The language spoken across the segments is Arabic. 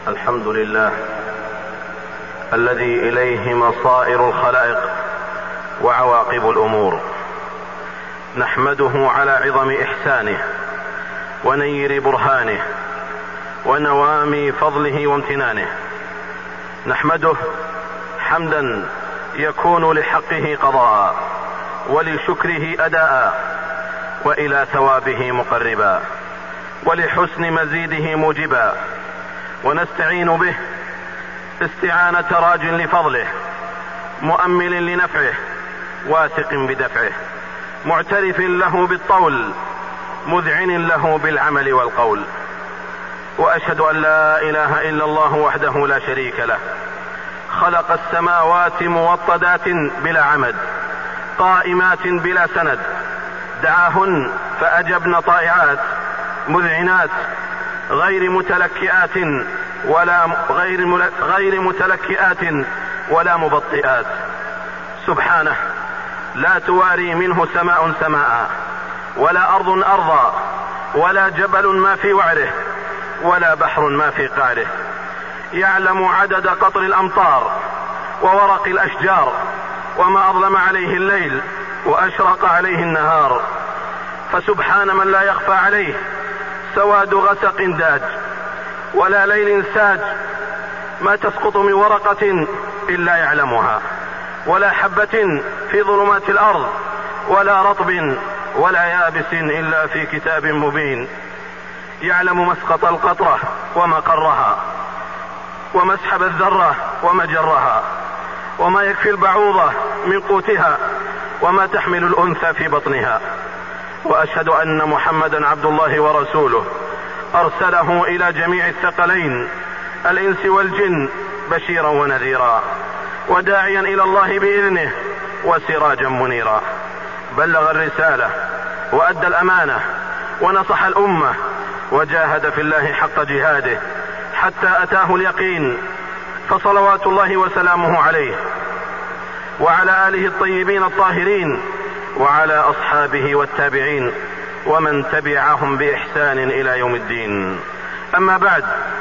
الحمد لله الذي إليه مصائر الخلائق وعواقب الأمور، نحمده على عظم إحسانه ونير برهانه ونوامي فضله وامتنانه. نحمده حمدا يكون لحقه قضاء ولشكره أداء وإلى ثوابه مقربا ولحسن مزيده موجبا، ونستعين به استعانة راج لفضله مؤمل لنفعه واثق بدفعه، معترف له بالطول مذعن له بالعمل والقول. وأشهد أن لا إله إلا الله وحده لا شريك له، خلق السماوات موطدات بلا عمد قائمات بلا سند، دعاهن فأجبن طائعات مذعنات غير متلكئات ولا مبطئات. سبحانه لا تواري منه سماء سماء ولا أرض أرضا ولا جبل ما في وعره ولا بحر ما في قعره. يعلم عدد قطر الأمطار وورق الأشجار وما أظلم عليه الليل وأشرق عليه النهار. فسبحان من لا يخفى عليه سواد غسق داج ولا ليل ساج، ما تسقط من ورقة إلا يعلمها، ولا حبة في ظلمات الأرض ولا رطب ولا يابس إلا في كتاب مبين. يعلم مسقط القطرة ومقرها ومسحب الذرة ومجرها، وما يكفي البعوضة من قوتها وما تحمل الأنثى في بطنها. وأشهد أن محمدا عبد الله ورسوله أرسله إلى جميع الثقلين الإنس والجن بشيرا ونذيرا وداعيا إلى الله بإذنه وسراجا منيرا. بلغ الرسالة وأدى الأمانة ونصح الأمة وجاهد في الله حق جهاده حتى أتاه اليقين، فصلوات الله وسلامه عليه وعلى آله الطيبين الطاهرين وعلى أصحابه والتابعين ومن تبعهم بإحسان إلى يوم الدين. أما بعد،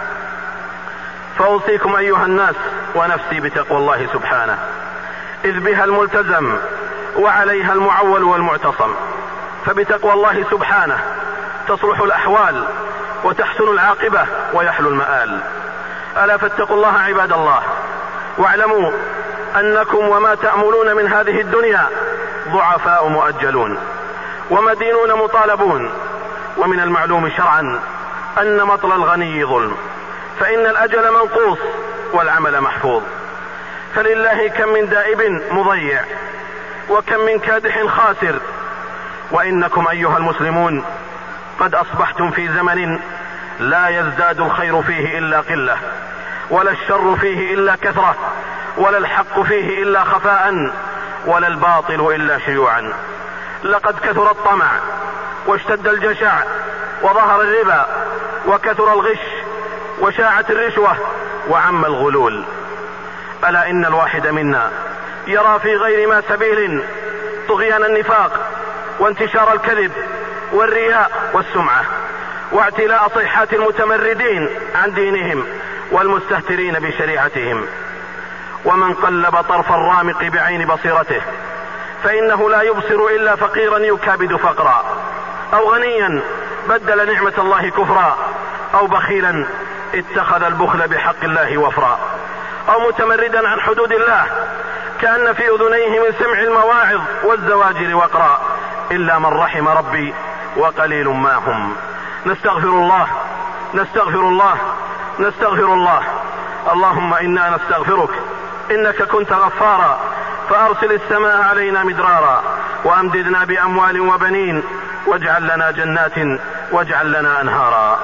فأوصيكم أيها الناس ونفسي بتقوى الله سبحانه، إذ بها الملتزم وعليها المعول والمعتصم. فبتقوى الله سبحانه تصلح الأحوال وتحسن العاقبة ويحلو المآل. ألا فاتقوا الله عباد الله، واعلموا أنكم وما تأملون من هذه الدنيا ضعفاء مؤجلون ومدينون مطالبون. ومن المعلوم شرعا أن مطل الغني ظلم، فإن الأجل منقوص والعمل محفوظ. فلله كم من دائب مضيع وكم من كادح خاسر. وإنكم أيها المسلمون قد أصبحتم في زمن لا يزداد الخير فيه إلا قلة، ولا الشر فيه إلا كثرة، ولا الحق فيه إلا خفاء، ولا الباطل إلا شيوعا. لقد كثر الطمع واشتد الجشع وظهر الربا وكثر الغش وشاعت الرشوة وعم الغلول. ألا إن الواحد منا يرى في غير ما سبيل طغيان النفاق وانتشار الكذب والرياء والسمعة واعتلاء صيحات المتمردين عن دينهم والمستهترين بشريعتهم. ومن قلب طرف الرامق بعين بصيرته فإنه لا يبصر إلا فقيرا يكابد فقرا، أو غنيا بدل نعمة الله كفرا، أو بخيلا اتخذ البخل بحق الله وفرا، أو متمردا عن حدود الله كأن في أذنيه من سمع المواعظ والزواجر وقرا، إلا من رحم ربي وقليل ما هم. نستغفر الله نستغفر الله نستغفر الله. اللهم إنا نستغفرك إنك كنت غفارا، فأرسل السماء علينا مدرارا وأمددنا بأموال وبنين واجعل لنا جنات واجعل لنا أنهارا.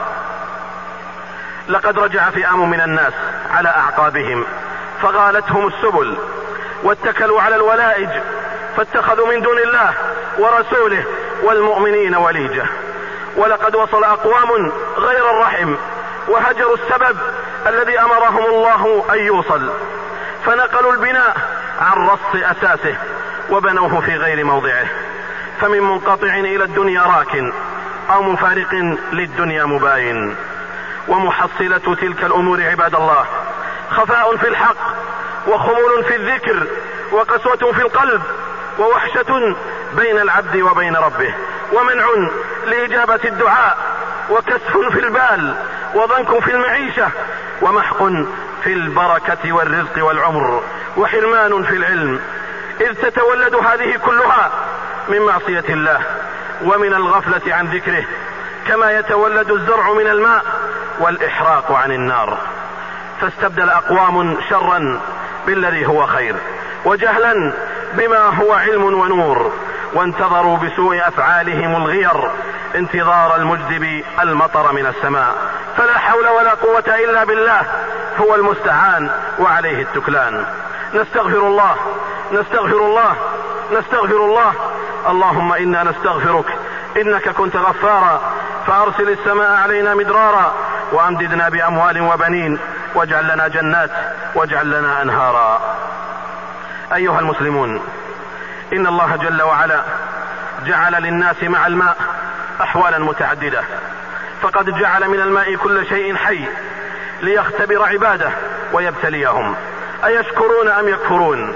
لقد رجع فئام من الناس على أعقابهم فغالتهم السبل واتكلوا على الولائج، فاتخذوا من دون الله ورسوله والمؤمنين وليجة. ولقد وصل أقوام غير الرحم وهجروا السبب الذي أمرهم الله أن يوصل، فنقلوا البناء عن رص أساسه وبنوه في غير موضعه. فمن منقطع إلى الدنيا راكن أو مفارق للدنيا مباين. ومحصلة تلك الأمور عباد الله خفاء في الحق، وخمول في الذكر، وقسوة في القلب، ووحشة بين العبد وبين ربه، ومنع لإجابة الدعاء، وكسف في البال، وضنك في المعيشة، ومحق في البركة والرزق والعمر، وحرمان في العلم، إذ تتولد هذه كلها من معصية الله ومن الغفلة عن ذكره، كما يتولد الزرع من الماء والإحراق عن النار. فاستبدل أقوام شرا بالذي هو خير، وجهلا بما هو علم ونور، وانتظروا بسوء أفعالهم الغير انتظار المجذب المطر من السماء، فلا حول ولا قوة إلا بالله، هو المستعان وعليه التكلان. نستغفر الله نستغفر الله نستغفر الله. اللهم إنا نستغفرك إنك كنت غفارا، فأرسل السماء علينا مدرارا، وأمددنا بأموال وبنين، واجعل لنا جنات، واجعل لنا أنهارا. أيها المسلمون، إن الله جل وعلا جعل للناس مع الماء أحوالا متعددة، فقد جعل من الماء كل شيء حي ليختبر عباده ويبتليهم أيشكرون أم يكفرون،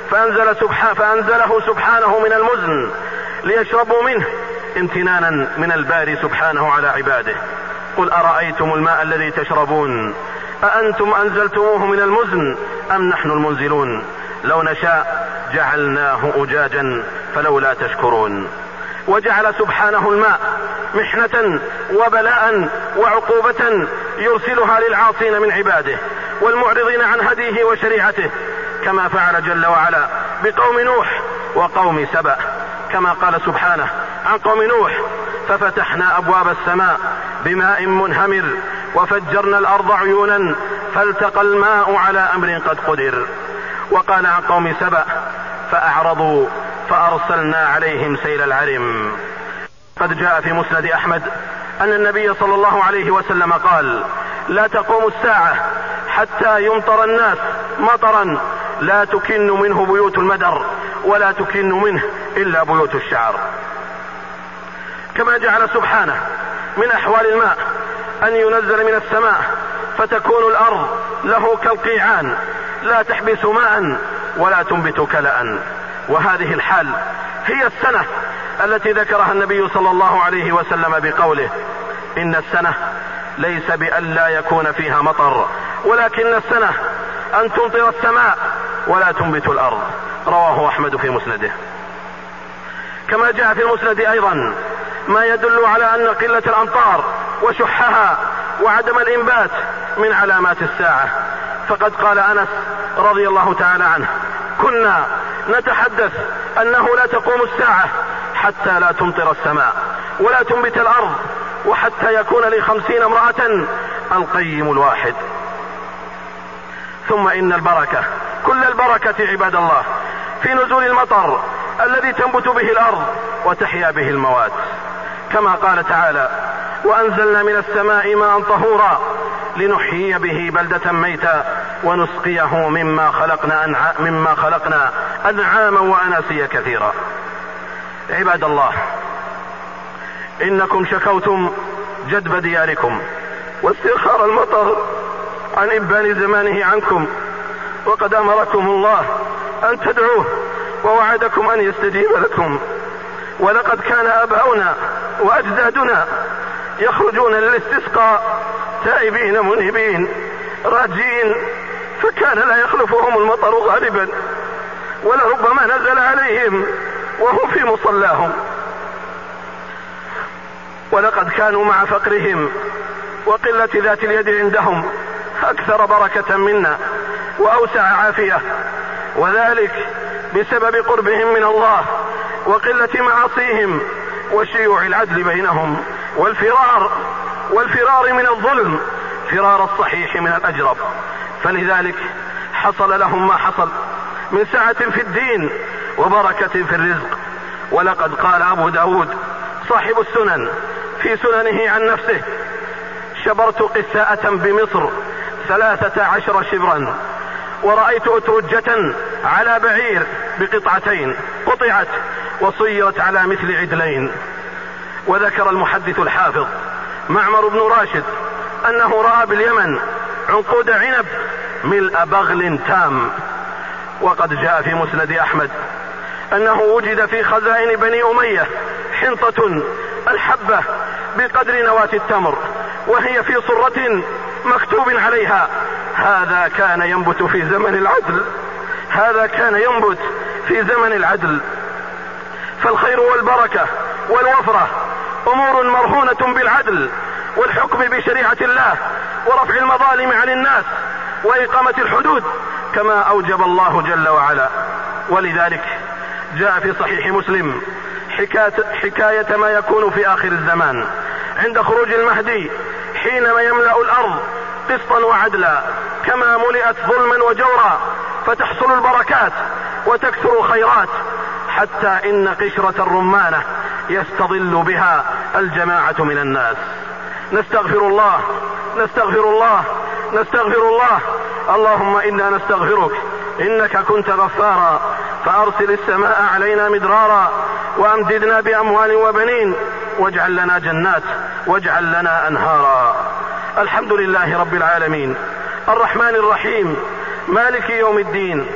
فأنزله سبحانه من المزن ليشربوا منه امتنانا من الباري سبحانه على عباده. قل أرأيتم الماء الذي تشربون أأنتم أنزلتموه من المزن أم نحن المنزلون، لو نشاء جعلناه أجاجا فلولا تشكرون. وجعل سبحانه الماء محنة وبلاء وعقوبة يرسلها للعاصين من عباده والمعرضين عن هديه وشريعته، كما فعل جل وعلا بقوم نوح وقوم سبأ، كما قال سبحانه عن قوم نوح: ففتحنا أبواب السماء بماء منهمر وفجرنا الأرض عيونا فالتقى الماء على أمر قد قدر. وقال عن قوم سبأ: فأعرضوا فأرسلنا عليهم سيل العرم. قد جاء في مسند أحمد أن النبي صلى الله عليه وسلم قال: لا تقوم الساعة حتى يمطر الناس مطرا لا تكن منه بيوت المدر ولا تكن منه إلا بيوت الشعر. كما جعل سبحانه من أحوال الماء أن ينزل من السماء فتكون الأرض له كالقيعان لا تحبس ماء ولا تنبت كلأ. وهذه الحال هي السنة التي ذكرها النبي صلى الله عليه وسلم بقوله: إن السنة ليس بأن لا يكون فيها مطر، ولكن السنة أن تمطر السماء ولا تنبت الأرض. رواه أحمد في مسنده. كما جاء في المسند أيضا ما يدل على أن قلة الأمطار وشحها وعدم الإنبات من علامات الساعة، فقد قال أنس رضي الله تعالى عنه: كنا نتحدث أنه لا تقوم الساعة حتى لا تمطر السماء ولا تنبت الأرض، وحتى يكون ل50 امرأة القيم الواحد. ثم إن البركة كل البركة عباد الله في نزول المطر الذي تنبت به الأرض وتحيا به المواد، كما قال تعالى: وأنزلنا من السماء ماء طهورا لنحيي به بلدة ميتا ونسقيه مما خلقنا أنعاما وأناسيا كثيرا. عباد الله، إنكم شكوتم جدب دياركم واستئخار المطر عن إبان زمانه عنكم، وقد أمركم الله أن تدعوه ووعدكم أن يستجيب لكم. ولقد كان آباؤنا وأجدادنا يخرجون للاستسقاء تائبين منيبين راجين، فكان لا يخلفهم المطر غالبا، ولربما نزل عليهم وهم في مصلاهم. ولقد كانوا مع فقرهم وقلة ذات اليد عندهم أكثر بركة منا وأوسع عافية، وذلك بسبب قربهم من الله وقلة معاصيهم وشيوع العدل بينهم والفرار من الظلم فرار الصحيح من الأجرب. فلذلك حصل لهم ما حصل من سعة في الدين وبركة في الرزق. ولقد قال أبو داود صاحب السنن في سننه عن نفسه: شبرت قساءة بمصر 13 شبرا، ورأيت أترجة على بعير بقطعتين قطعت وصيرت على مثل عدلين. وذكر المحدث الحافظ معمر بن راشد أنه رأى باليمن عنقود عنب ملء بغل تام. وقد جاء في مسند أحمد أنه وجد في خزائن بني أمية حنطة الحبة بقدر نواة التمر، وهي في صرة مكتوب عليها: هذا كان ينبت في زمن العدل، هذا كان ينبت في زمن العدل. فالخير والبركة والوفرة أمور مرهونة بالعدل والحكم بشريعة الله ورفع المظالم عن الناس وإقامة الحدود كما أوجب الله جل وعلا. ولذلك جاء في صحيح مسلم حكاية ما يكون في آخر الزمان عند خروج المهدي، حينما يملأ الأرض قسطا وعدلا كما ملئت ظلما وجورا، فتحصل البركات وتكثر الخيرات، حتى إن قشرة الرمانة يستظل بها الجماعة من الناس. نستغفر الله نستغفر الله نستغفر الله. اللهم إنا نستغفرك إنك كنت غفارا، فأرسل السماء علينا مدرارا، وأمددنا بأموال وبنين، واجعل لنا جنات واجعل لنا أنهارا. الحمد لله رب العالمين الرحمن الرحيم مالك يوم الدين،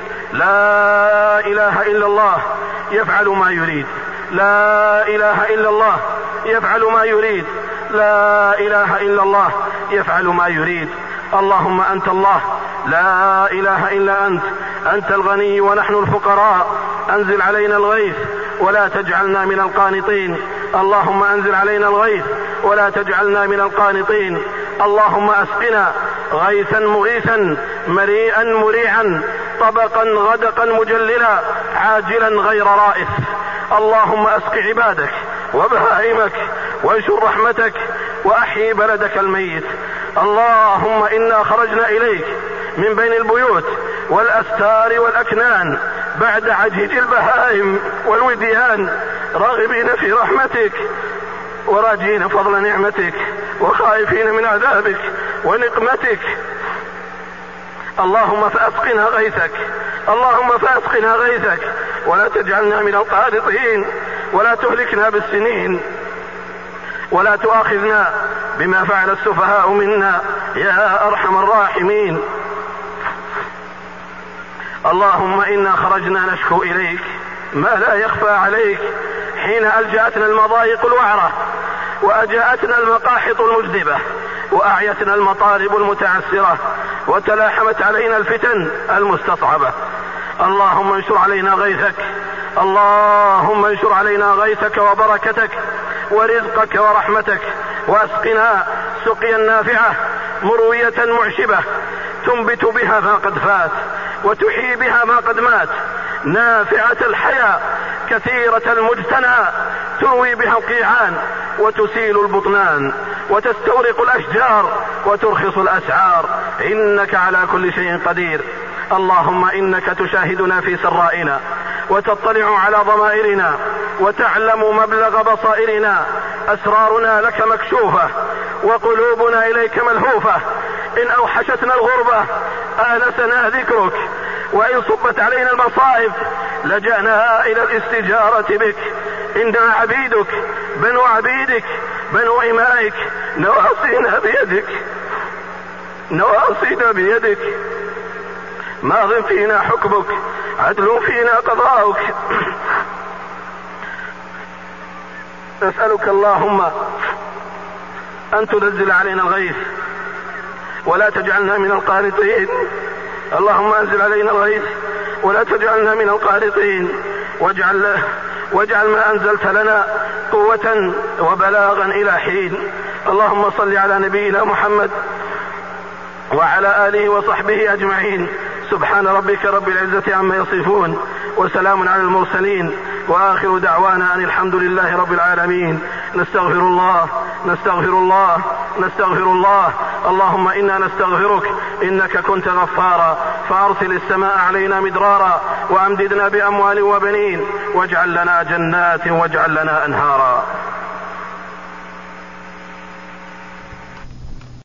لا إله إلا الله يفعل ما يريد، لا إله إلا الله يفعل ما يريد، لا إله إلا الله يفعل ما يريد. اللهم أنت الله لا إله إلا أنت، أنت الغني ونحن الفقراء، أنزل علينا الغيث ولا تجعلنا من القانطين. اللهم أنزل علينا الغيث ولا تجعلنا من القانطين. اللهم أسقنا غيثا مغيثا مريئا مريعا طبقا غدقا مجللا عاجلا غير رائف. اللهم أسق عبادك وبهائمك وانشر رحمتك وأحيي بلدك الميت. اللهم إنا خرجنا إليك من بين البيوت والأستار والأكنان بعد عجيج البهائم والوديان، راغبين في رحمتك وراجين فضل نعمتك وخائفين من عذابك ونقمتك. اللهم فأسقنا غيثك، اللهم فأسقنا غيثك، ولا تجعلنا من القانطين، ولا تهلكنا بالسنين، ولا تؤاخذنا بما فعل السفهاء منا يا أرحم الراحمين. اللهم إنا خرجنا نشكو إليك ما لا يخفى عليك حين ألجأتنا المضايق الوعرة وأجاءتنا المقاحط المجدبة وأعيتنا المطالب المتعسرة وتلاحمت علينا الفتن المستصعبة. اللهم انشر علينا غيثك، اللهم انشر علينا غيثك وبركتك ورزقك ورحمتك، واسقنا سقيا نافعة مروية معشبة تنبت بها ما قد فات وتحيي بها ما قد مات، نافعة الحياة كثيرة المجتنى تروي بها القيعان وتسيل البطنان وتستورق الأشجار وترخص الأسعار، إنك على كل شيء قدير. اللهم إنك تشاهدنا في سرائنا وتطلع على ضمائرنا وتعلم مبلغ بصائرنا، أسرارنا لك مكشوفة وقلوبنا إليك ملهوفة. إن أوحشتنا الغربة آنسنا ذكرك، وإن صبت علينا المصائب لجأنا إلى الاستجارة بك. إننا عبيدك بنو عبيدك بنو إمائك، نواصينا بيدك، نواصينا بيدك، ماض فينا حكمك، عدل فينا قضاؤك. نسألك اللهم أن تنزل علينا الغيث ولا تجعلنا من القانطين. اللهم أنزل علينا الغيث ولا تجعلنا من القانطين، واجعل ما أنزلت لنا قوة وبلاغا إلى حين. اللهم صل على نبينا محمد وعلى آله وصحبه أجمعين. سبحان ربك رب العزة عما يصفون، وسلام على المرسلين، وآخر دعوانا أن الحمد لله رب العالمين. نستغفر الله نستغفر الله نستغفر الله. اللهم إنا نستغفرك إنك كنت غفارا، فأرسل السماء علينا مدرارا، وأمددنا بأموال وبنين، واجعل لنا جنات واجعل لنا أنهارا.